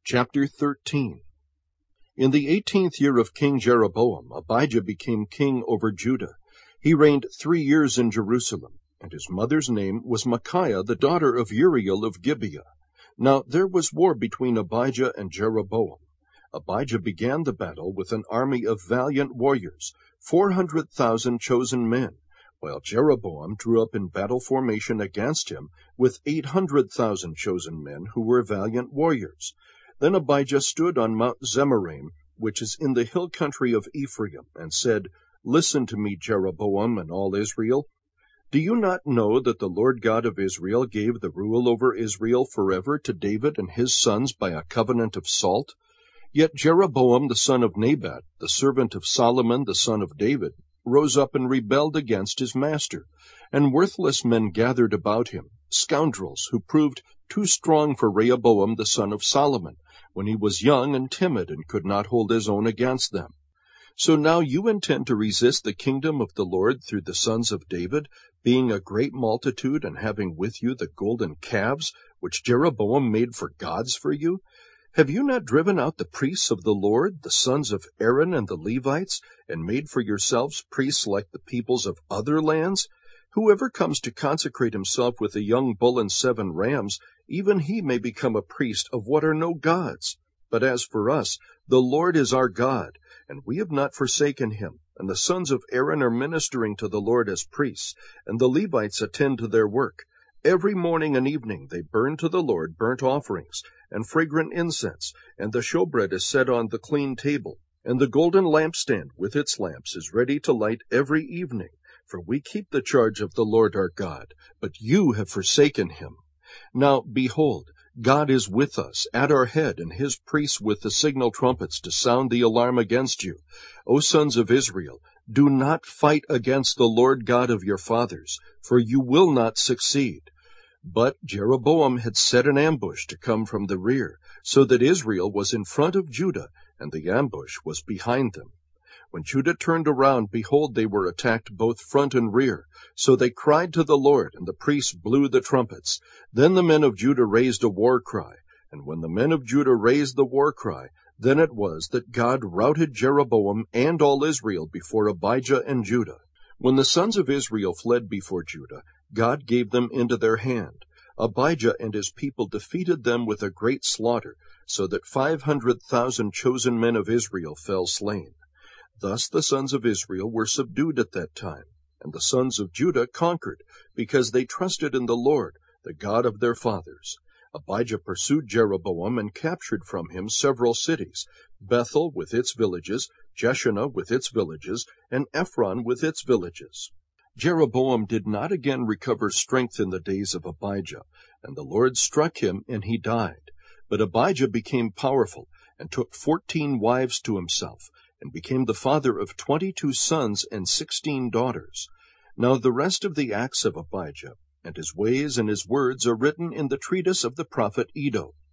Chapter 13. In the 18th year of King Jeroboam, Abijah became king over Judah. He reigned 3 years in Jerusalem, and his mother's name was Micaiah, the daughter of Uriel of Gibeah. Now there was war between Abijah and Jeroboam. Abijah began the battle with an army of valiant warriors, 400,000 chosen men, while Jeroboam drew up in battle formation against him with 800,000 chosen men who were valiant warriors. Then Abijah stood on Mount Zemaraim, which is in the hill country of Ephraim, and said, "Listen to me, Jeroboam and all Israel. Do you not know that the Lord God of Israel gave the rule over Israel forever to David and his sons by a covenant of salt? Yet Jeroboam the son of Nebat, the servant of Solomon the son of David, rose up and rebelled against his master, and worthless men gathered about him, scoundrels who proved too strong for Rehoboam the son of Solomon, when he was young and timid and could not hold his own against them. So now you intend to resist the kingdom of the Lord through the sons of David, being a great multitude and having with you the golden calves, which Jeroboam made for gods for you? Have you not driven out the priests of the Lord, the sons of Aaron and the Levites, and made for yourselves priests like the peoples of other lands? Whoever comes to consecrate himself with a young bull and 7 rams, even he may become a priest of what are no gods. But as for us, the Lord is our God, and we have not forsaken him. And the sons of Aaron are ministering to the Lord as priests, and the Levites attend to their work. Every morning and evening they burn to the Lord burnt offerings and fragrant incense, and the showbread is set on the clean table, and the golden lampstand with its lamps is ready to light every evening. For we keep the charge of the Lord our God, but you have forsaken him. Now, behold, God is with us, at our head, and his priests with the signal trumpets to sound the alarm against you. O sons of Israel, do not fight against the Lord God of your fathers, for you will not succeed. But Jeroboam had set an ambush to come from the rear, so that Israel was in front of Judah, and the ambush was behind them. When Judah turned around, behold, they were attacked both front and rear. So they cried to the Lord, and the priests blew the trumpets. Then the men of Judah raised a war cry. And when the men of Judah raised the war cry, then it was that God routed Jeroboam and all Israel before Abijah and Judah. When the sons of Israel fled before Judah, God gave them into their hand. Abijah and his people defeated them with a great slaughter, so that 500,000 chosen men of Israel fell slain. Thus the sons of Israel were subdued at that time, and the sons of Judah conquered, because they trusted in the Lord, the God of their fathers. Abijah pursued Jeroboam and captured from him several cities, Bethel with its villages, Jeshanah with its villages, and Ephron with its villages. Jeroboam did not again recover strength in the days of Abijah, and the Lord struck him, and he died. But Abijah became powerful, and took 14 wives to himself, and became the father of 22 sons and 16 daughters. Now the rest of the acts of Abijah, and his ways and his words, are written in the treatise of the prophet Iddo.